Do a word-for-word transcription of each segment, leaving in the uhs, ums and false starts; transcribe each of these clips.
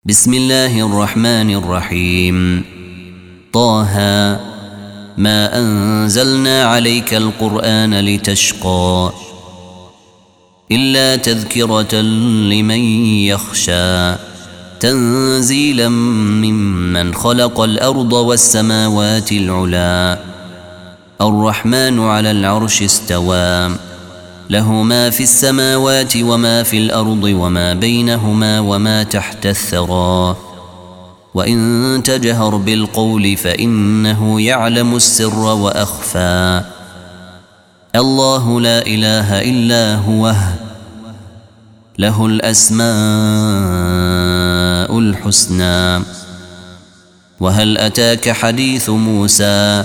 بسم الله الرحمن الرحيم. طه ما أنزلنا عليك القرآن لتشقى إلا تذكرة لمن يخشى تنزيلا ممن خلق الأرض والسماوات العلا الرحمن على العرش استوى له ما في السماوات وما في الأرض وما بينهما وما تحت الثرى وإن تجهر بالقول فإنه يعلم السر وأخفى الله لا إله إلا هو له الأسماء الحسنى. وهل أتاك حديث موسى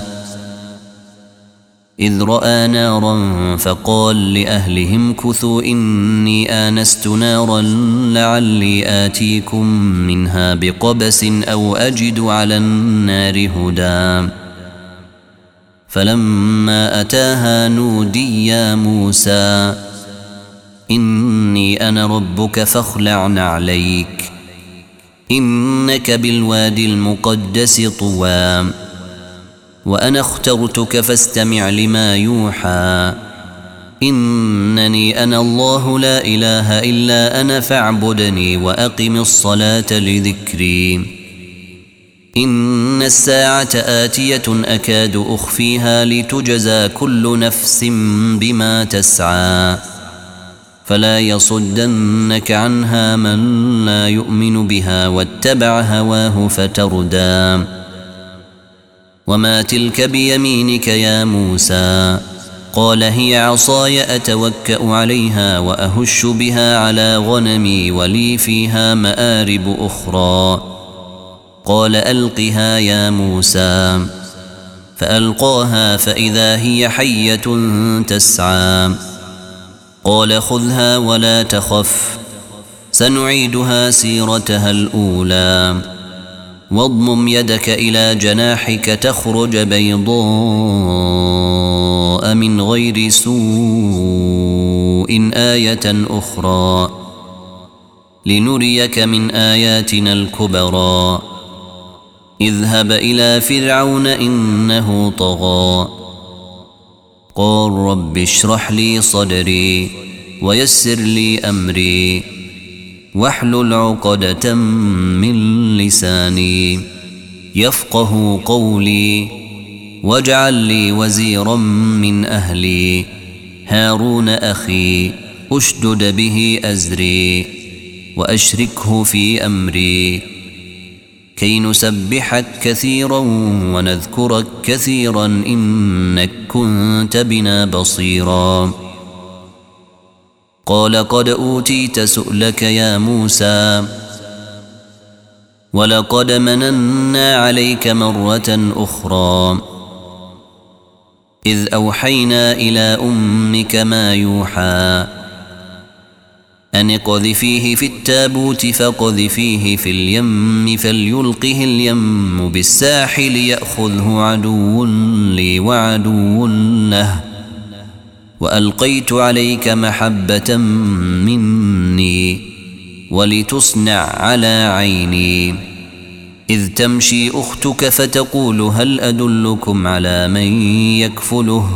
إذ رأى نارا فقال لأهلهم كثوا إني آنست نارا لعلي آتيكم منها بقبس أو أجد على النار هدى فلما أتاها نودي يا موسى إني أنا ربك فاخلع نعليك إنك بالوادي المقدس طوى وأنا اخترتك فاستمع لما يوحى إنني أنا الله لا إله إلا أنا فاعبدني وأقم الصلاة لذكري إن الساعة آتية أكاد أخفيها لتجزى كل نفس بما تسعى فلا يصدنك عنها من لا يؤمن بها واتبع هواه فتردى. وما تلك بيمينك يا موسى قال هي عصاي أتوكأ عليها وأهش بها على غنمي ولي فيها مآرب أخرى قال ألقها يا موسى فألقاها فإذا هي حية تسعى قال خذها ولا تخف سنعيدها سيرتها الأولى واضمم يدك إلى جناحك تخرج بيضاء من غير سوء آية أخرى لنريك من آياتنا الكبرى اذهب إلى فرعون إنه طغى قال رب اشرح لي صدري ويسر لي أمري واحلل عقدة من لساني يفقه قولي واجعل لي وزيرا من أهلي هارون أخي أشدد به أزري وأشركه في أمري كي نسبحك كثيرا ونذكرك كثيرا إنك كنت بنا بصيرا قال قد أوتيت سؤلك يا موسى ولقد مننا عليك مرة أخرى إذ أوحينا إلى أمك ما يوحى أن اقذفيه في التابوت فاقذفيه في اليم فليلقه اليم بالساحل يأخذه عدو لي وعدو له وألقيت عليك محبة مني ولتصنع على عيني إذ تمشي أختك فتقول هل أدلكم على من يكفله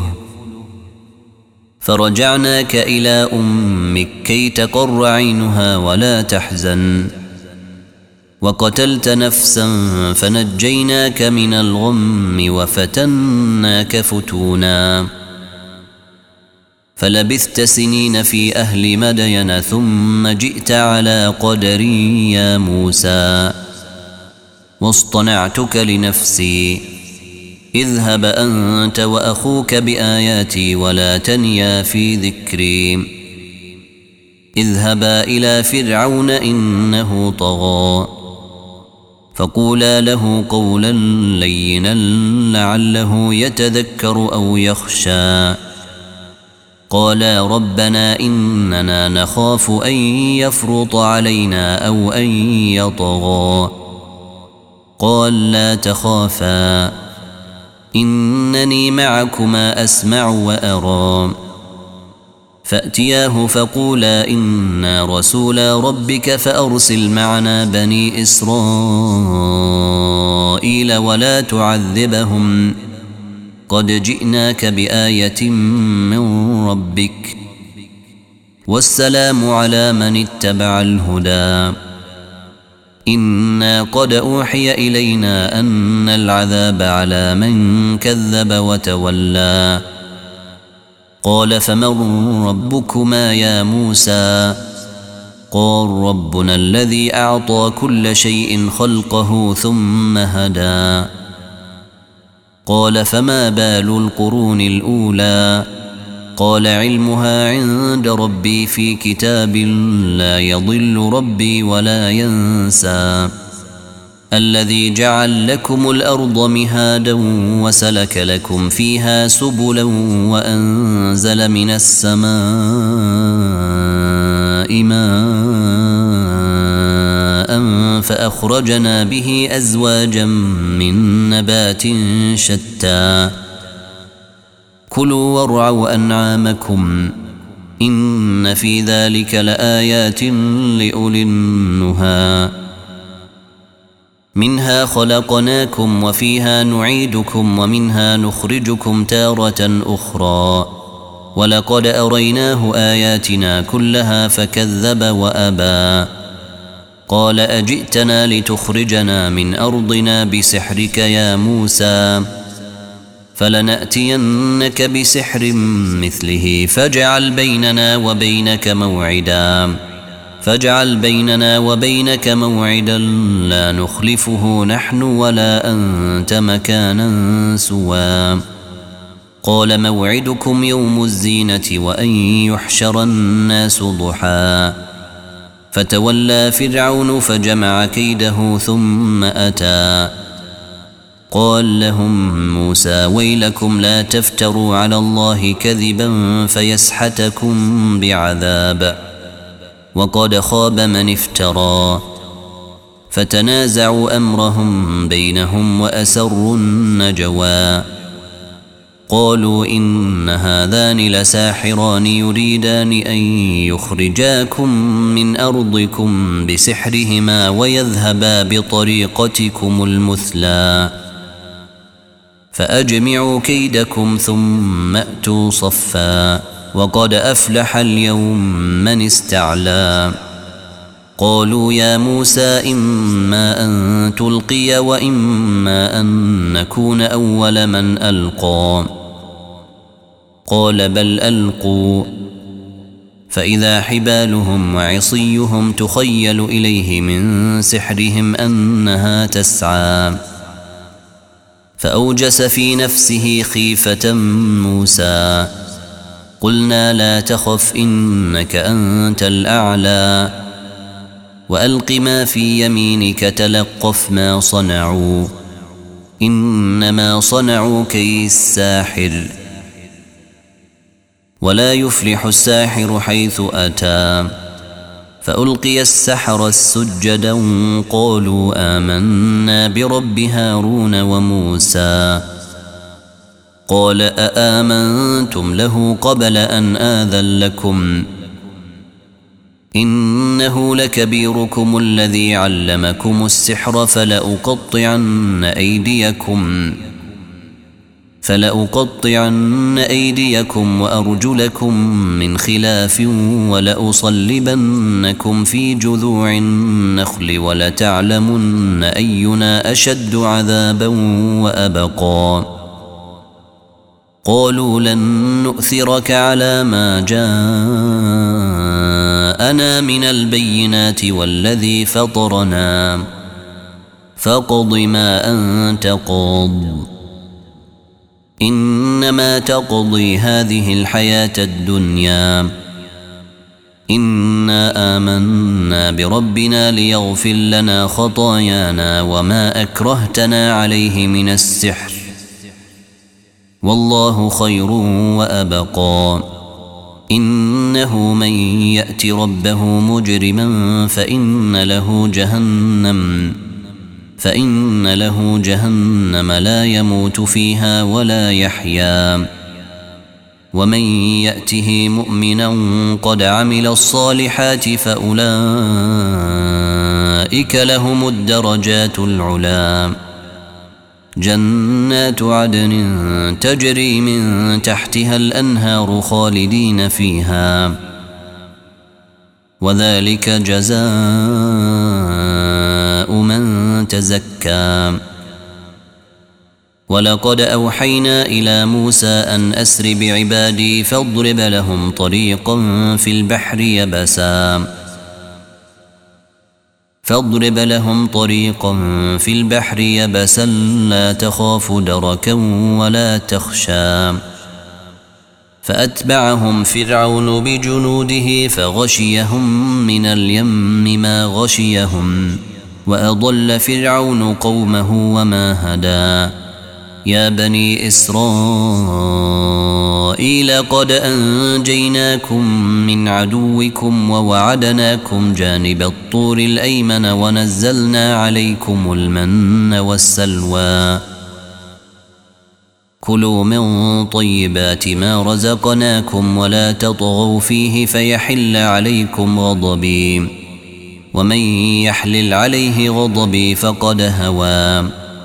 فرجعناك إلى أمك كي تقر عينها ولا تحزن وقتلت نفسا فنجيناك من الغم وفتناك فتونا فلبثت سنين في أهل مدين ثم جئت على قدري يا موسى واصطنعتك لنفسي اذهب أنت وأخوك بآياتي ولا تنيا في ذكري اذهبا إلى فرعون إنه طغى فقولا له قولا لينا لعله يتذكر أو يخشى قالا ربنا إننا نخاف أن يفرط علينا أو أن يطغى قال لا تخافا إنني معكما أسمع وأرى فأتياه فقولا إنا رسولا ربك فأرسل معنا بني إسرائيل ولا تعذبهم قد جئناك بآية من ربك والسلام على من اتبع الهدى إنا قد أوحي إلينا أن العذاب على من كذب وتولى قال فمن ربكما يا موسى قال ربنا الذي أعطى كل شيء خلقه ثم هدى قال فما بال القرون الأولى قال علمها عند ربي في كتاب لا يضل ربي ولا ينسى الذي جعل لكم الأرض مهادا وسلك لكم فيها سبلا وأنزل من السماء ماء فأخرجنا به أزواجا من نبات شتى كلوا وارعوا أنعامكم إن في ذلك لآيات لأولي النهى منها خلقناكم وفيها نعيدكم ومنها نخرجكم تارة أخرى ولقد أريناه آياتنا كلها فكذب وأبى قال أجئتنا لتخرجنا من أرضنا بسحرك يا موسى فلنأتينك بسحر مثله فاجعل بيننا وبينك موعدا فاجعل بيننا وبينك موعدا لا نخلفه نحن ولا أنت مكانا سوى قال موعدكم يوم الزينة وأن يحشر الناس ضحى فتولى فرعون فجمع كيده ثم أتى قال لهم موسى ويلكم لا تفتروا على الله كذبا فيسحتكم بعذاب وقد خاب من افترى فتنازعوا أمرهم بينهم وأسروا النجوى قالوا إن هذان لساحران يريدان أن يخرجاكم من أرضكم بسحرهما ويذهبا بطريقتكم المثلى فأجمعوا كيدكم ثم أتوا صفا وقد أفلح اليوم من استعلى قالوا يا موسى إما أن تلقي وإما أن نكون أول من ألقى قال بل ألقوا فإذا حبالهم وعصيهم تخيل إليه من سحرهم أنها تسعى فأوجس في نفسه خيفة موسى قلنا لا تخف إنك أنت الأعلى وألق ما في يمينك تلقف ما صنعوا إنما صنعوا كيد ساحر ولا يفلح الساحر حيث أتى فألقي السحرة سجدا قالوا آمنا برب هارون وموسى قال أآمنتم له قبل أن آذن لكم إنه لكبيركم الذي علمكم السحر فلأقطعن أيديكم فلأقطعن أيديكم وأرجلكم من خلاف ولأصلبنكم في جذوع النخل ولتعلمن أينا أشد عذابا وأبقى قالوا لن نؤثرك على ما جاءنا من البينات والذي فطرنا فاقض ما أنت قاض إنما تقضي هذه الحياة الدنيا إنا آمنا بربنا ليغفر لنا خطايانا وما أكرهتنا عليه من السحر والله خير وأبقى إنه من يأت ربه مجرما فإن له جهنم فإن له جهنم لا يموت فيها ولا يحيا ومن يأته مؤمنا قد عمل الصالحات فأولئك لهم الدرجات العلى جنات عدن تجري من تحتها الأنهار خالدين فيها وذلك جزاء من تزكى ولقد أوحينا إلى موسى أن أسر بعبادي فاضرب لهم طريقا في البحر يبسا فاضرب لهم طريقا في البحر يبسا لا تخاف دركا ولا تخشى فأتبعهم فرعون بجنوده فغشيهم من اليم ما غشيهم وأضل فرعون قومه وما هدى يا بني إسرائيل قد أنجيناكم من عدوكم ووعدناكم جانب الطور الأيمن ونزلنا عليكم المن والسلوى كلوا من طيبات ما رزقناكم ولا تطغوا فيه فيحل عليكم غضبي ومن يحلل عليه غضبي فقد هوى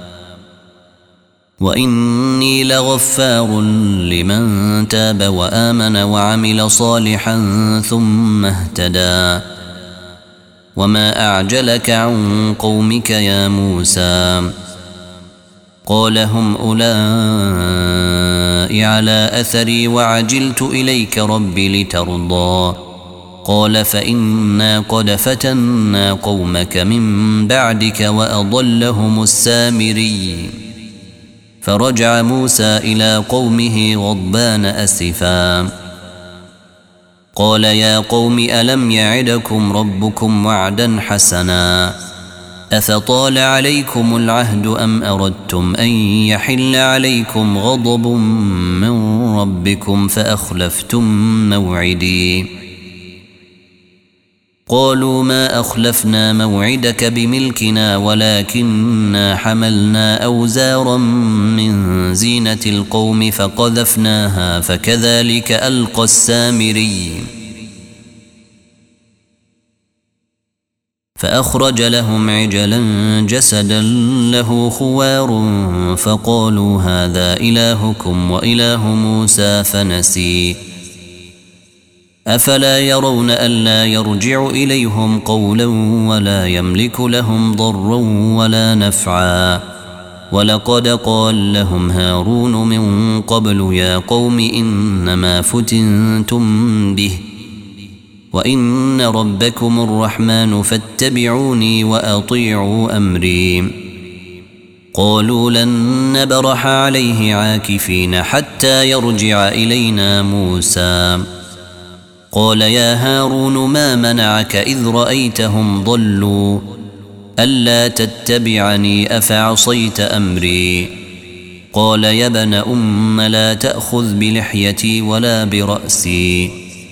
وإني لغفار لمن تاب وآمن وعمل صالحا ثم اهتدى وما أعجلك عن قومك يا موسى قال هم أولئك على أثري وعجلت إليك رب لترضى قال فإنا قد فتنا قومك من بعدك وأضلهم السامري فرجع موسى إلى قومه غضبان أسفا قال يا قوم ألم يعدكم ربكم وعدا حسنا أفطال عليكم العهد أم أردتم أن يحل عليكم غضب من ربكم فأخلفتم موعدي قالوا ما أخلفنا موعدك بملكنا ولكننا حملنا أوزارا من زينة القوم فقذفناها فكذلك ألقى السامري فأخرج لهم عجلا جسدا له خوار فقالوا هذا إلهكم وإله موسى فنسي أفلا يرون ألا يرجع إليهم قولا ولا يملك لهم ضرا ولا نفعا ولقد قال لهم هارون من قبل يا قوم إنما فتنتم به وإن ربكم الرحمن فاتبعوني وأطيعوا أمري قالوا لن نبرح عليه عاكفين حتى يرجع إلينا موسى قال يا هارون ما منعك إذ رأيتهم ضلوا ألا تتبعني أفعصيت أمري قال يا ابن أم لا تأخذ بلحيتي ولا برأسي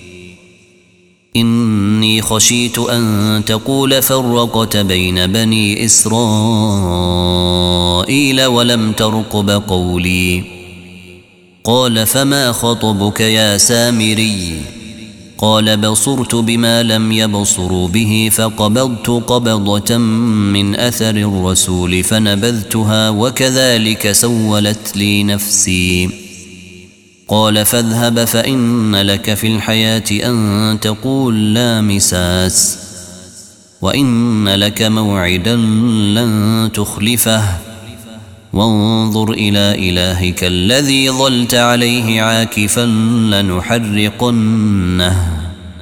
إني خشيت أن تقول فرقت بين بني إسرائيل ولم ترقب قولي قال فما خطبك يا سامري قال بصرت بما لم يبصروا به فقبضت قبضة من أثر الرسول فنبذتها وكذلك سولت لي نفسي قال فاذهب فإن لك في الحياة أن تقول لا مساس وإن لك موعدا لن تخلفه وانظر إلى إلهك الذي ظلت عليه عاكفا لنحرقنه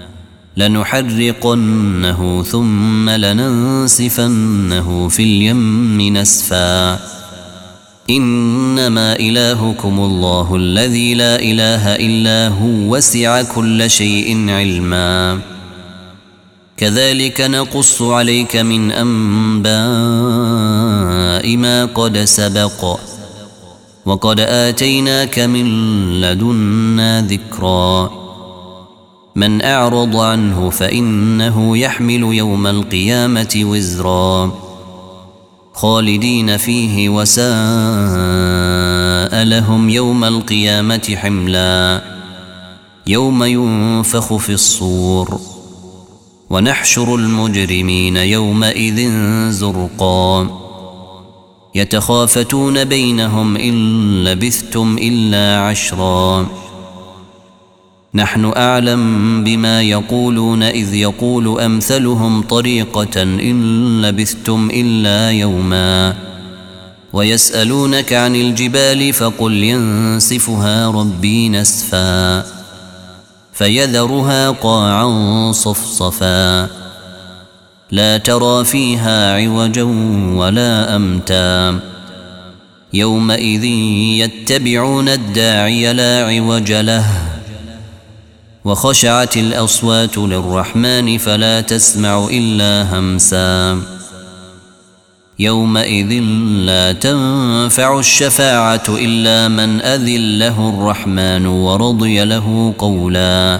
لنحرقنه ثم لننسفنه في اليم نسفا إنما إلهكم الله الذي لا إله إلا هو وسع كل شيء علما كذلك نقص عليك من أنباء ما قد سبق وقد آتيناك من لدنا ذكرا من أعرض عنه فإنه يحمل يوم القيامة وزرا خالدين فيه وساء لهم يوم القيامة حملا يوم ينفخ في الصور ونحشر المجرمين يومئذ زرقا يتخافتون بينهم إن لبثتم إلا عشرا نحن أعلم بما يقولون إذ يقول أمثلهم طريقة إن لبثتم إلا يوما ويسألونك عن الجبال فقل ينسفها ربي نسفا فيذرها قاعا صفصفا لا ترى فيها عوجا ولا أمتا يومئذ يتبعون الداعي لا عوج له وخشعت الأصوات للرحمن فلا تسمع إلا همسا يومئذ لا تنفع الشفاعة إلا من أذن له الرحمن ورضي له قولا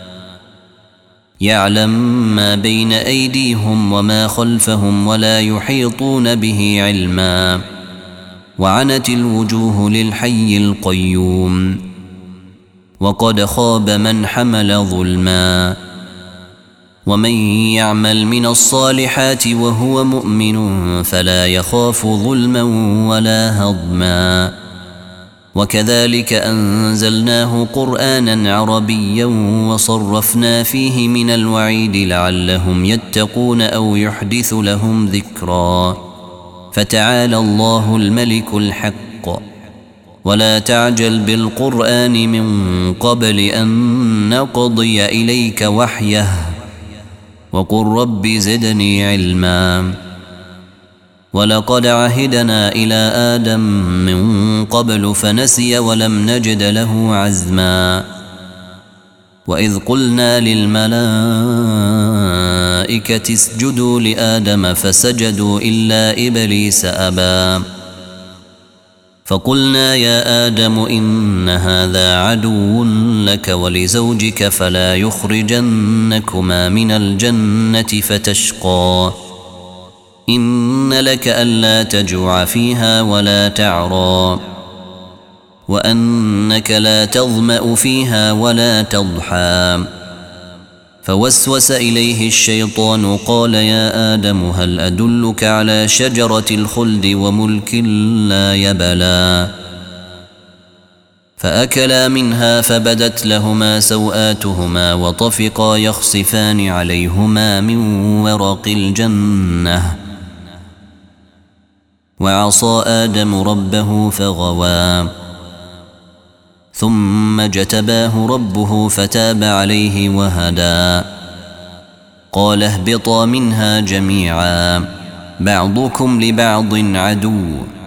يعلم ما بين أيديهم وما خلفهم ولا يحيطون به علما وعنت الوجوه للحي القيوم وقد خاب من حمل ظلما ومن يعمل من الصالحات وهو مؤمن فلا يخاف ظلما ولا هضما وكذلك أنزلناه قرآنا عربيا وصرفنا فيه من الوعيد لعلهم يتقون أو يحدث لهم ذكرا فتعالى الله الملك الحق ولا تعجل بالقرآن من قبل أن نقضي إليك وحيه وقل رب زدني علما ولقد عهدنا إلى آدم من قبل فنسي ولم نجد له عزما وإذ قلنا للملائكة اسجدوا لآدم فسجدوا إلا إبليس أبى فقلنا يا آدم إن هذا عدو لك ولزوجك فلا يخرجنكما من الجنة فتشقى إن لك ألا تجوع فيها ولا تعرى وأنك لا تظمأ فيها ولا تضحى فوسوس إليه الشيطان قال يا آدم هل أدلك على شجرة الخلد وملك لا يبلى فأكلا منها فبدت لهما سوآتهما وطفقا يخصفان عليهما من ورق الجنة وعصى آدم ربه فغوى ثم اجتباه ربه فتاب عليه وهدى قال اهبطا منها جميعا بعضكم لبعض عدو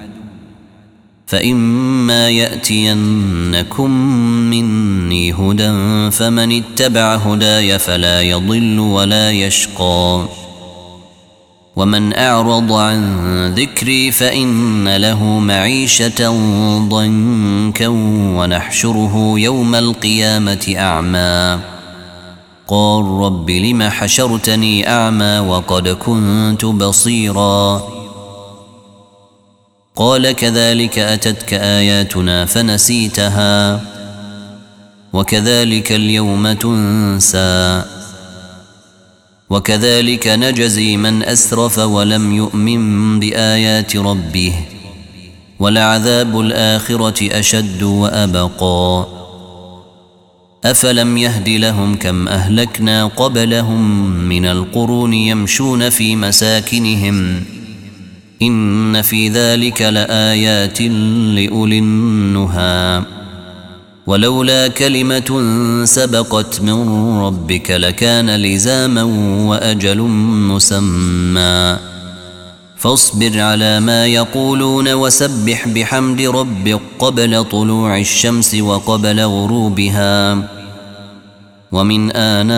فإما يأتينكم مني هدى فمن اتبع هداي فلا يضل ولا يشقى ومن أعرض عن ذكري فإن له معيشة ضنكا ونحشره يوم القيامة أعمى قال رب لم حشرتني أعمى وقد كنت بصيرا قال كذلك أتتك آياتنا فنسيتها وكذلك اليوم تنسى وكذلك نجزي من أسرف ولم يؤمن بآيات ربه ولعذاب الآخرة أشد وأبقى أفلم يهد لهم كم أهلكنا قبلهم من القرون يمشون في مساكنهم إن في ذلك لآيات لأولي النهى ولولا كلمة سبقت من ربك لكان لزاما وأجل مسمى فاصبر على ما يقولون وسبح بحمد ربك قبل طلوع الشمس وقبل غروبها ومن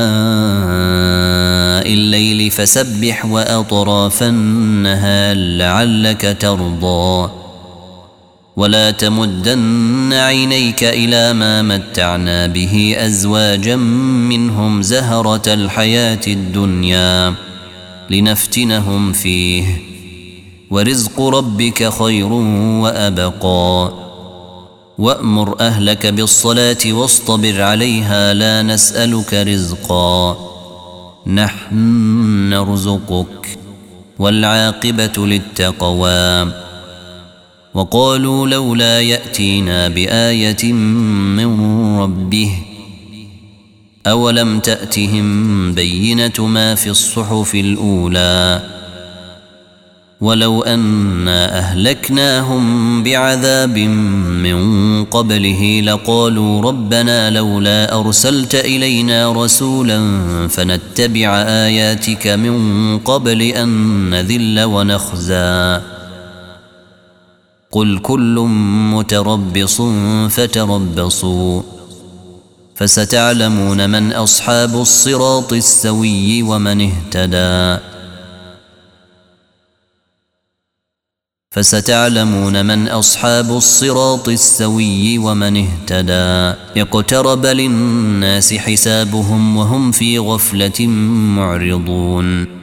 آناء الليل فسبح وأطراف النهار لعلك ترضى ولا تمدن عينيك إلى ما متعنا به أزواجا منهم زهرة الحياة الدنيا لنفتنهم فيه ورزق ربك خير وأبقى وأمر أهلك بالصلاة واصطبر عليها لا نسألك رزقا نحن نرزقك والعاقبة للتقوى وقالوا لولا يأتينا بآية من ربه أولم تأتهم بينة ما في الصحف الأولى ولو أنا أهلكناهم بعذاب من قبله لقالوا ربنا لولا أرسلت إلينا رسولا فنتبع آياتك من قبل أن نذل ونخزى قل كل متربص فتربصوا فستعلمون من أصحاب الصراط السوي ومن اهتدى فستعلمون من أصحاب الصراط السوي ومن اهتدى اقترب للناس حسابهم وهم في غفلة معرضون